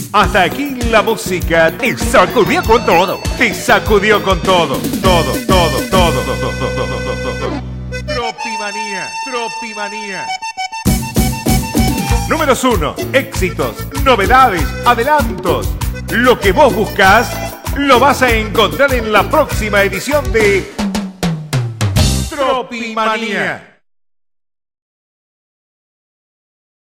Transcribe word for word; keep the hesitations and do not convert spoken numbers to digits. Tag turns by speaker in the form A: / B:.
A: Hasta aquí la música te sacudió con todo. Te sacudió con todo. Todo, todo, todo, todo, todo, todo, todo. Tropimanía, Tropimanía. Números uno. Éxitos, novedades, adelantos. Lo que vos buscás lo vas a encontrar en la próxima edición de Tropimanía.